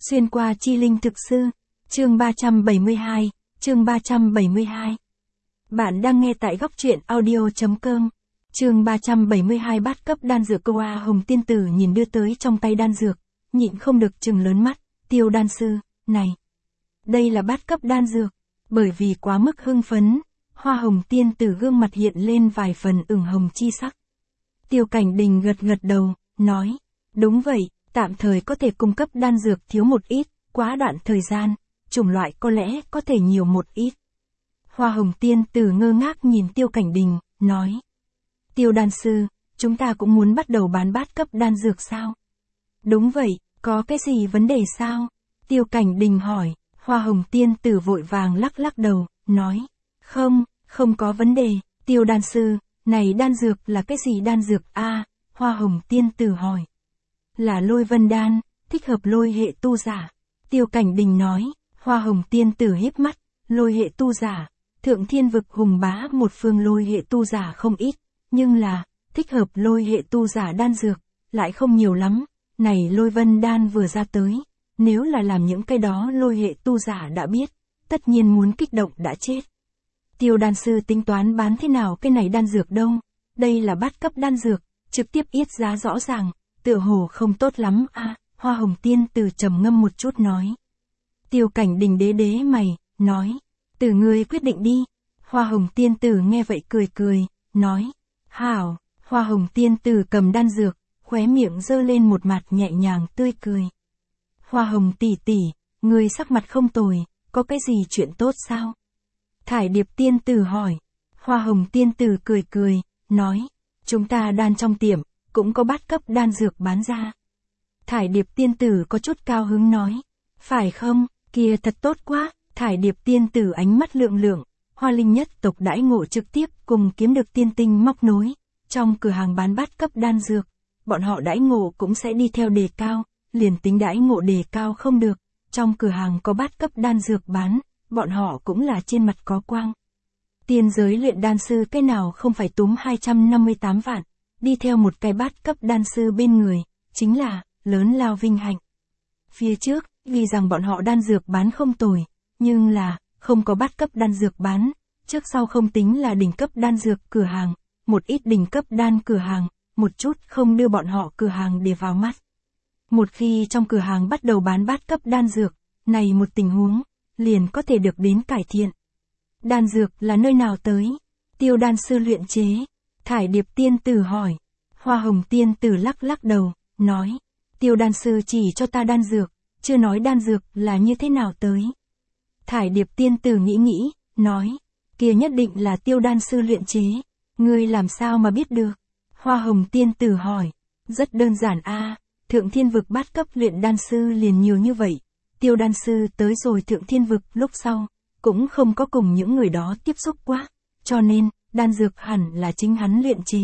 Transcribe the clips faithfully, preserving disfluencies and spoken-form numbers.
Xuyên qua chi linh thực sư, chương ba trăm bảy mươi hai, chương ba trăm bảy mươi hai. Bạn đang nghe tại góc truyện audio.com. Chương ba trăm bảy mươi hai. Bát cấp đan dược. Câu A Hồng tiên tử nhìn đưa tới trong tay đan dược, nhịn không được trừng lớn mắt, Tiêu đan sư, này, đây là bát cấp đan dược. Bởi vì quá mức hưng phấn, Hoa Hồng tiên tử gương mặt hiện lên vài phần ửng hồng chi sắc. Tiêu Cảnh Đình gật gật đầu, nói, đúng vậy, tạm thời có thể cung cấp đan dược thiếu một ít, quá đoạn thời gian, chủng loại có lẽ có thể nhiều một ít. Hoa Hồng tiên tử ngơ ngác nhìn Tiêu Cảnh Đình, nói, Tiêu đan sư, chúng ta cũng muốn bắt đầu bán bát cấp đan dược sao? Đúng vậy, có cái gì vấn đề sao? Tiêu Cảnh Đình hỏi. Hoa Hồng tiên tử vội vàng lắc lắc đầu, nói, không, không có vấn đề. Tiêu đan sư, này đan dược là cái gì đan dược a? Hoa Hồng tiên tử hỏi. Là lôi vân đan, thích hợp lôi hệ tu giả. Tiêu Cảnh Đình nói. Hoa Hồng tiên tử híp mắt, lôi hệ tu giả, thượng thiên vực hùng bá một phương lôi hệ tu giả không ít, nhưng là, thích hợp lôi hệ tu giả đan dược, lại không nhiều lắm. Này lôi vân đan vừa ra tới, nếu là làm những cái đó lôi hệ tu giả đã biết, tất nhiên muốn kích động đã chết. Tiêu đan sư tính toán bán thế nào cái này đan dược đâu? Đây là bát cấp đan dược, trực tiếp yết giá rõ ràng, tựa hồ không tốt lắm a. À, Hoa Hồng tiên tử trầm ngâm một chút nói. Tiêu Cảnh Đình đế đế mày, nói, từ ngươi quyết định đi. Hoa Hồng tiên tử nghe vậy cười cười, nói, hảo. Hoa Hồng tiên tử cầm đan dược, khóe miệng giơ lên một mặt nhẹ nhàng tươi cười. Hoa Hồng tỷ tỷ, ngươi sắc mặt không tồi, có cái gì chuyện tốt sao? Thải Điệp tiên tử hỏi. Hoa Hồng tiên tử cười cười, nói, chúng ta đan trong tiệm, cũng có bát cấp đan dược bán ra. Thải Điệp tiên tử có chút cao hứng nói, phải không, kia thật tốt quá. Thải Điệp tiên tử ánh mắt lượng lượng, Hoa Linh nhất tộc đãi ngộ trực tiếp cùng kiếm được tiên tinh móc nối. Trong cửa hàng bán bát cấp đan dược, bọn họ đãi ngộ cũng sẽ đi theo đề cao. Liền tính đãi ngộ đề cao không được, trong cửa hàng có bát cấp đan dược bán, bọn họ cũng là trên mặt có quang. Tiên giới luyện đan sư cái nào không phải túm hai trăm năm mươi tám vạn, đi theo một cái bát cấp đan sư bên người, chính là lớn lao vinh hạnh. Phía trước, vì rằng bọn họ đan dược bán không tồi, nhưng là không có bát cấp đan dược bán, trước sau không tính là đỉnh cấp đan dược cửa hàng, một ít đỉnh cấp đan cửa hàng, một chút không đưa bọn họ cửa hàng để vào mắt. Một khi trong cửa hàng bắt đầu bán bát cấp đan dược, này một tình huống, liền có thể được đến cải thiện. Đan dược là nơi nào tới? Tiêu đan sư luyện chế. Thải Điệp tiên tử hỏi. Hoa Hồng tiên tử lắc lắc đầu, nói, Tiêu đan sư chỉ cho ta đan dược, chưa nói đan dược là như thế nào tới. Thải Điệp tiên tử nghĩ nghĩ, nói, kia nhất định là Tiêu đan sư luyện chế, ngươi làm sao mà biết được? Hoa Hồng tiên tử hỏi. Rất đơn giản a. Thượng thiên vực bát cấp luyện đan sư liền nhiều như vậy, Tiêu đan sư tới rồi thượng thiên vực lúc sau, cũng không có cùng những người đó tiếp xúc quá, cho nên, đan dược hẳn là chính hắn luyện chế.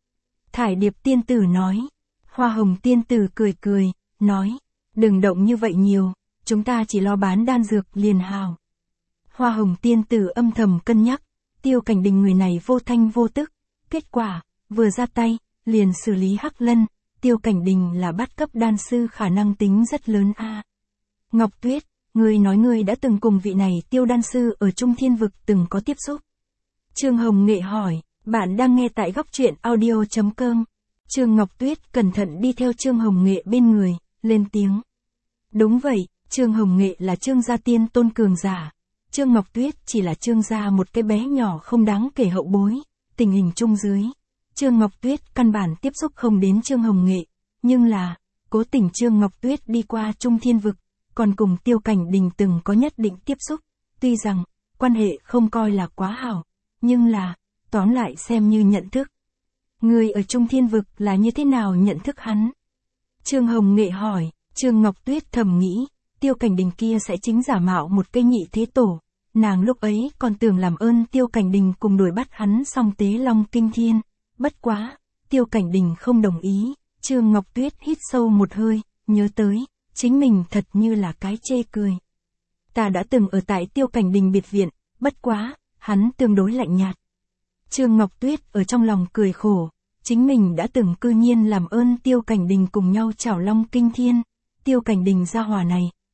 Thải Điệp tiên tử nói. Hoa Hồng tiên tử cười cười, nói, đừng động như vậy nhiều, chúng ta chỉ lo bán đan dược liền hào. Hoa Hồng tiên tử âm thầm cân nhắc, Tiêu Cảnh Đình người này vô thanh vô tức, kết quả, vừa ra tay, liền xử lý Hắc Lân. Tiêu Cảnh Đình là bát cấp đan sư khả năng tính rất lớn a. À. Ngọc Tuyết, ngươi nói ngươi đã từng cùng vị này Tiêu đan sư ở Trung Thiên vực từng có tiếp xúc. Trương Hồng Nghệ hỏi, bạn đang nghe tại góc truyện audio.com. Trương Ngọc Tuyết cẩn thận đi theo Trương Hồng Nghệ bên người, lên tiếng. Đúng vậy, Trương Hồng Nghệ là Trương gia tiên tôn cường giả. Trương Ngọc Tuyết chỉ là Trương gia một cái bé nhỏ không đáng kể hậu bối, tình hình chung dưới. Trương Ngọc Tuyết căn bản tiếp xúc không đến Trương Hồng Nghệ, nhưng là, cố tình Trương Ngọc Tuyết đi qua Trung Thiên vực, còn cùng Tiêu Cảnh Đình từng có nhất định tiếp xúc, tuy rằng, quan hệ không coi là quá hảo, nhưng là, tóm lại xem như nhận thức. Người ở Trung Thiên vực là như thế nào nhận thức hắn? Trương Hồng Nghệ hỏi. Trương Ngọc Tuyết thầm nghĩ, Tiêu Cảnh Đình kia sẽ chính giả mạo một cây nhị thế tổ, nàng lúc ấy còn tưởng làm ơn Tiêu Cảnh Đình cùng đuổi bắt hắn xong tế long kinh thiên. Bất quá, Tiêu Cảnh Đình không đồng ý. Trương Ngọc Tuyết hít sâu một hơi, nhớ tới, chính mình thật như là cái chê cười. Ta đã từng ở tại Tiêu Cảnh Đình biệt viện, bất quá, hắn tương đối lạnh nhạt. Trương Ngọc Tuyết ở trong lòng cười khổ, chính mình đã từng cư nhiên làm ơn Tiêu Cảnh Đình cùng nhau chảo long kinh thiên. Tiêu Cảnh Đình gia hỏa này,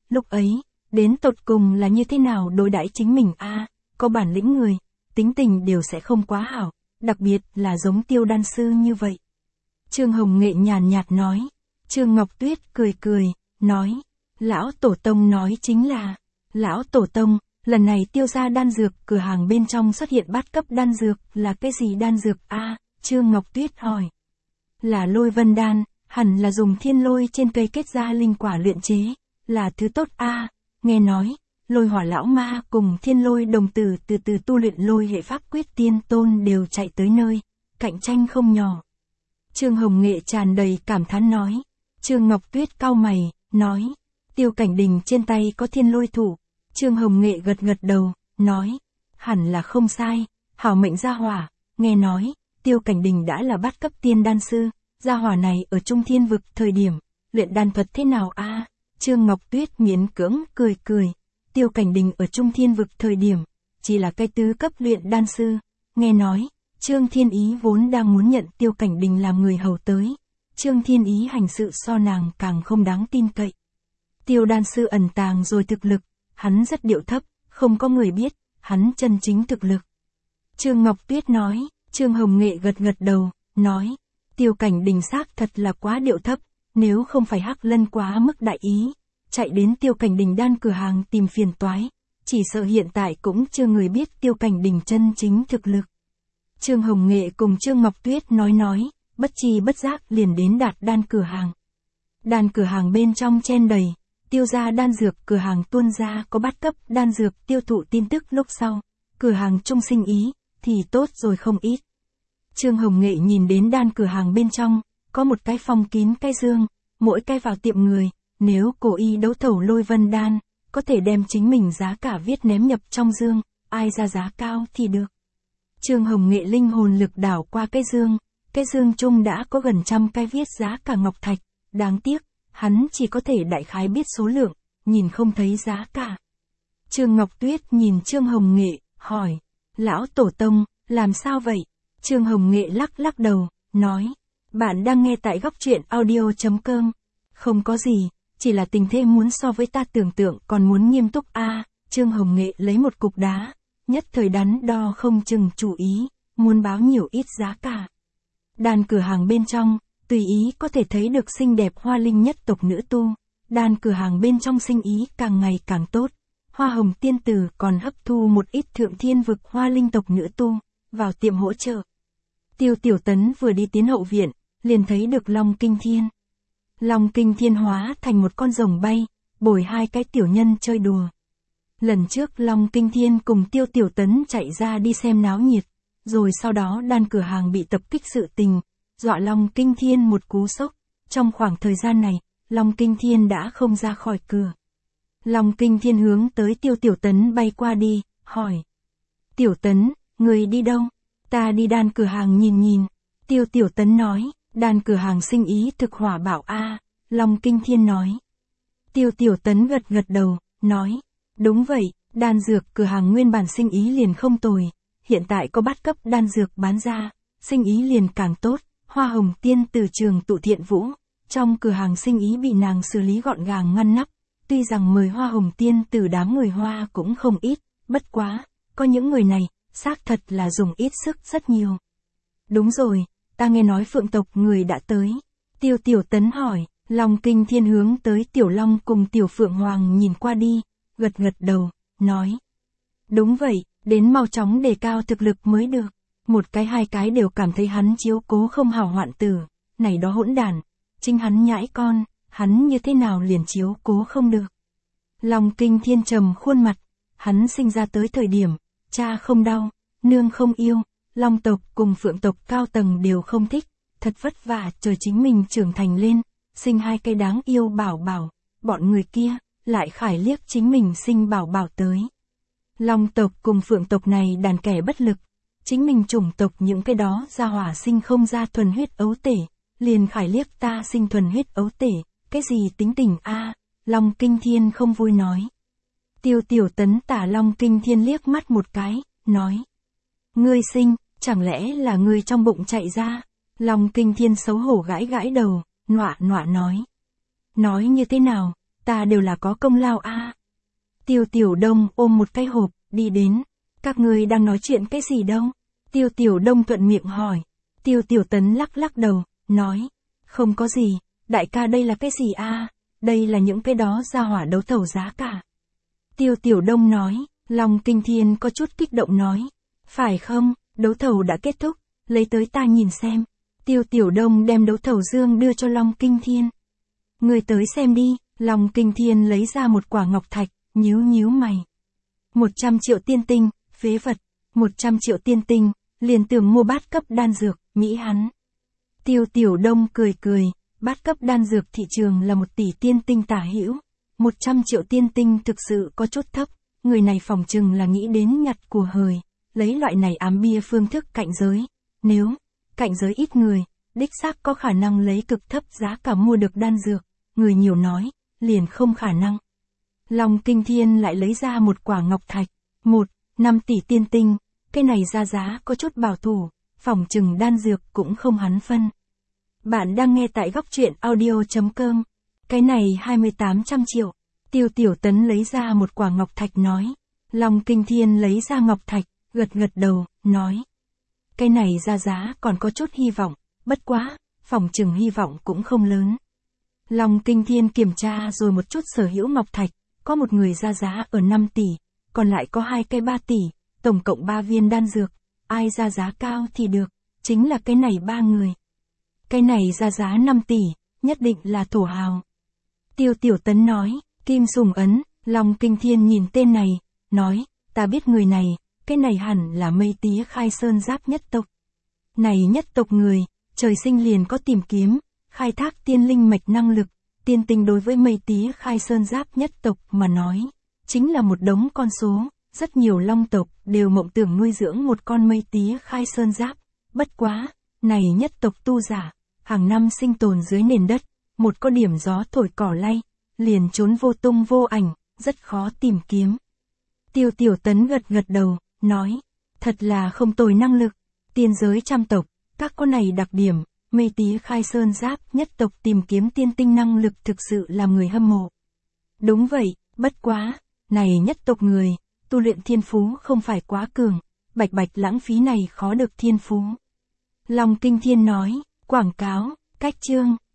lúc ấy, đến tột cùng là như thế nào đối đãi chính mình a, có bản lĩnh người, tính tình đều sẽ không quá hảo, đặc biệt là giống Tiêu đan sư như vậy. Trương Hồng Nghệ nhàn nhạt nói. Trương Ngọc Tuyết cười cười, nói, lão tổ tông nói chính là, lão tổ tông, lần này Tiêu gia đan dược cửa hàng bên trong xuất hiện bát cấp đan dược, là cái gì đan dược a? Trương Ngọc Tuyết hỏi. Là lôi vân đan, hẳn là dùng thiên lôi trên cây kết ra linh quả luyện chế, là thứ tốt a. Nghe nói, lôi hỏa lão ma cùng thiên lôi đồng tử từ từ tu luyện lôi hệ pháp quyết tiên tôn đều chạy tới nơi, cạnh tranh không nhỏ. Trương Hồng Nghệ tràn đầy cảm thán nói. Trương Ngọc Tuyết cau mày, nói, Tiêu Cảnh Đình trên tay có thiên lôi thủ. Trương Hồng Nghệ gật gật đầu, nói, hẳn là không sai, hảo mệnh gia hỏa, nghe nói, Tiêu Cảnh Đình đã là bát cấp tiên đan sư, gia hỏa này ở Trung Thiên vực thời điểm, luyện đan thuật thế nào a? Trương Ngọc Tuyết miễn cưỡng cười cười, Tiêu Cảnh Đình ở Trung Thiên vực thời điểm, chỉ là cái tứ cấp luyện đan sư, nghe nói, Trương Thiên Ý vốn đang muốn nhận Tiêu Cảnh Đình làm người hầu tới, Trương Thiên Ý hành sự so nàng càng không đáng tin cậy. Tiêu đan sư ẩn tàng rồi thực lực, hắn rất điệu thấp, không có người biết, hắn chân chính thực lực. Trương Ngọc Tuyết nói, Trương Hồng Nghệ gật gật đầu, nói, Tiêu Cảnh Đình xác thật là quá điệu thấp, nếu không phải Hắc Lân quá mức đại ý, chạy đến Tiêu Cảnh Đình đan cửa hàng tìm phiền toái, chỉ sợ hiện tại cũng chưa người biết Tiêu Cảnh Đình chân chính thực lực. Trương Hồng Nghệ cùng Trương Ngọc Tuyết nói nói, bất chi bất giác liền đến đạt đan cửa hàng. Đan cửa hàng bên trong chen đầy, Tiêu gia đan dược cửa hàng tuôn ra có bát cấp đan dược tiêu thụ tin tức lúc sau, cửa hàng trung sinh ý, thì tốt rồi không ít. Trương Hồng Nghệ nhìn đến đan cửa hàng bên trong, có một cái phong kín cái dương, mỗi cái vào tiệm người, nếu cổ y đấu thầu lôi vân đan, có thể đem chính mình giá cả viết ném nhập trong dương, ai ra giá cao thì được. Trương Hồng Nghệ linh hồn lực đảo qua cái dương, cái dương chung đã có gần trăm cái viết giá cả ngọc thạch, đáng tiếc, hắn chỉ có thể đại khái biết số lượng, nhìn không thấy giá cả. Trương Ngọc Tuyết nhìn Trương Hồng Nghệ, hỏi, lão tổ tông, làm sao vậy? Trương Hồng Nghệ lắc lắc đầu, nói, bạn đang nghe tại góc truyện audio chấm com, không có gì, chỉ là tình thế muốn so với ta tưởng tượng còn muốn nghiêm túc a. À, Trương Hồng Nghệ lấy một cục đá, nhất thời đắn đo không chừng chủ ý, muốn báo nhiều ít giá cả. Đan cửa hàng bên trong, tùy ý có thể thấy được xinh đẹp hoa linh nhất tộc nữ tu, đan cửa hàng bên trong sinh ý càng ngày càng tốt, Hoa Hồng tiên tử còn hấp thu một ít thượng thiên vực hoa linh tộc nữ tu, vào tiệm hỗ trợ. Tiêu Tiểu Tấn vừa đi tiến hậu viện, liền thấy được Long Kinh Thiên. Long Kinh Thiên hóa thành một con rồng bay, bồi hai cái tiểu nhân chơi đùa. Lần trước Long Kinh Thiên cùng Tiêu Tiểu Tấn chạy ra đi xem náo nhiệt, rồi sau đó đan cửa hàng bị tập kích sự tình, dọa Long Kinh Thiên một cú sốc. Trong khoảng thời gian này, Long Kinh Thiên đã không ra khỏi cửa. Long Kinh Thiên hướng tới Tiêu Tiểu Tấn bay qua đi, hỏi. Tiểu Tấn, người đi đâu? Ta đi đan cửa hàng nhìn nhìn. Tiêu Tiểu Tấn nói, đan cửa hàng sinh ý thực hỏa bảo a. À, Long Kinh Thiên nói. Tiêu Tiểu Tấn gật gật đầu, nói. Đúng vậy, đan dược cửa hàng nguyên bản sinh ý liền không tồi. Hiện tại có bát cấp đan dược bán ra, sinh ý liền càng tốt. Hoa Hồng tiên từ trường tụ thiện vũ, trong cửa hàng sinh ý bị nàng xử lý gọn gàng ngăn nắp. Tuy rằng mời Hoa Hồng tiên từ đám người Hoa cũng không ít, bất quá, có những người này, xác thật là dùng ít sức rất nhiều. Đúng rồi, ta nghe nói Phượng tộc người đã tới. Tiêu Tiểu Tấn hỏi, Long Kinh Thiên hướng tới Tiểu Long cùng Tiểu Phượng Hoàng nhìn qua đi, gật gật đầu, nói. Đúng vậy, đến mau chóng đề cao thực lực mới được. Một cái hai cái đều cảm thấy hắn chiếu cố không hảo hoạn tử, này đó hỗn đản, chính hắn nhãi con, hắn như thế nào liền chiếu cố không được. Long Kinh Thiên trầm khuôn mặt, hắn sinh ra tới thời điểm, cha không đau, nương không yêu, Long tộc cùng Phượng tộc cao tầng đều không thích, thật vất vả chờ chính mình trưởng thành lên, sinh hai cái đáng yêu bảo bảo, bọn người kia, lại khải liếc chính mình sinh bảo bảo tới. Long tộc cùng Phượng tộc này đàn kẻ bất lực, chính mình chủng tộc những cái đó ra hỏa sinh không ra thuần huyết ấu tể, liền khải liếc ta sinh thuần huyết ấu tể, cái gì tính tình a? À, Long Kinh Thiên không vui nói. Tiêu Tiểu Tấn tả Long Kinh Thiên liếc mắt một cái, nói. Ngươi sinh, chẳng lẽ là ngươi trong bụng chạy ra? Long Kinh Thiên xấu hổ gãi gãi đầu, nọa nọa nói. Nói như thế nào, ta đều là có công lao a. Tiêu Tiểu Đông ôm một cái hộp, đi đến. Các ngươi đang nói chuyện cái gì đâu? Tiêu Tiểu Đông thuận miệng hỏi. Tiêu Tiểu Tấn lắc lắc đầu, nói. Không có gì, đại ca đây là cái gì a? Đây là những cái đó ra hỏa đấu thầu giá cả. Tiêu Tiểu Đông nói, Long Kinh Thiên có chút kích động nói. Phải không, đấu thầu đã kết thúc, lấy tới ta nhìn xem. Tiêu Tiểu Đông đem đấu thầu dương đưa cho Long Kinh Thiên. Người tới xem đi, Long Kinh Thiên lấy ra một quả ngọc thạch, nhíu nhíu mày. một trăm triệu tiên tinh, phế vật, một trăm triệu tiên tinh, liền tưởng mua bát cấp đan dược, mỹ hắn. Tiêu Tiểu Đông cười cười, bát cấp đan dược thị trường là một tỷ tiên tinh tả hữu. một trăm triệu tiên tinh thực sự có chút thấp, người này phòng chừng là nghĩ đến nhặt của hời, lấy loại này ám bia phương thức cạnh giới. Nếu, cạnh giới ít người, đích xác có khả năng lấy cực thấp giá cả mua được đan dược, người nhiều nói, liền không khả năng. Long Kinh Thiên lại lấy ra một quả ngọc thạch, một, năm tỷ tiên tinh, cái này ra giá có chút bảo thủ, phòng chừng đan dược cũng không hắn phân. Bạn đang nghe tại góc truyện audio chấm com, cái này hai mươi tám trăm triệu, Tiêu Tiểu Tấn lấy ra một quả ngọc thạch nói, Long Kinh Thiên lấy ra ngọc thạch, gật gật đầu, nói. Cái này ra giá còn có chút hy vọng, bất quá, phòng chừng hy vọng cũng không lớn. Long Kinh Thiên kiểm tra rồi một chút sở hữu ngọc thạch, có một người ra giá ở năm tỷ, còn lại có hai cây ba tỷ, tổng cộng ba viên đan dược, ai ra giá cao thì được, chính là cái này ba người. Cái này ra giá năm tỷ, nhất định là thổ hào. Tiêu Tiểu Tấn nói, Kim Sùng Ấn, Long Kinh Thiên nhìn tên này, nói, ta biết người này, cái này hẳn là Mây Tía Khai Sơn Giáp nhất tộc. Này nhất tộc người, trời sinh liền có tìm kiếm, khai thác tiên linh mạch năng lực, tiên tinh đối với Mây Tía Khai Sơn Giáp nhất tộc mà nói, chính là một đống con số, rất nhiều long tộc đều mộng tưởng nuôi dưỡng một con Mây Tía Khai Sơn Giáp, bất quá, này nhất tộc tu giả, hàng năm sinh tồn dưới nền đất, một có điểm gió thổi cỏ lay, liền trốn vô tung vô ảnh, rất khó tìm kiếm. Tiêu Tiểu Tấn gật gật đầu, nói, thật là không tồi năng lực, tiên giới trăm tộc, các con này đặc điểm, Mây Tía Khai Sơn Giáp nhất tộc tìm kiếm tiên tinh năng lực thực sự làm người hâm mộ. Đúng vậy, bất quá, này nhất tộc người, tu luyện thiên phú không phải quá cường, bạch bạch lãng phí này khó được thiên phú. Long Kinh Thiên nói, quảng cáo, cách chương.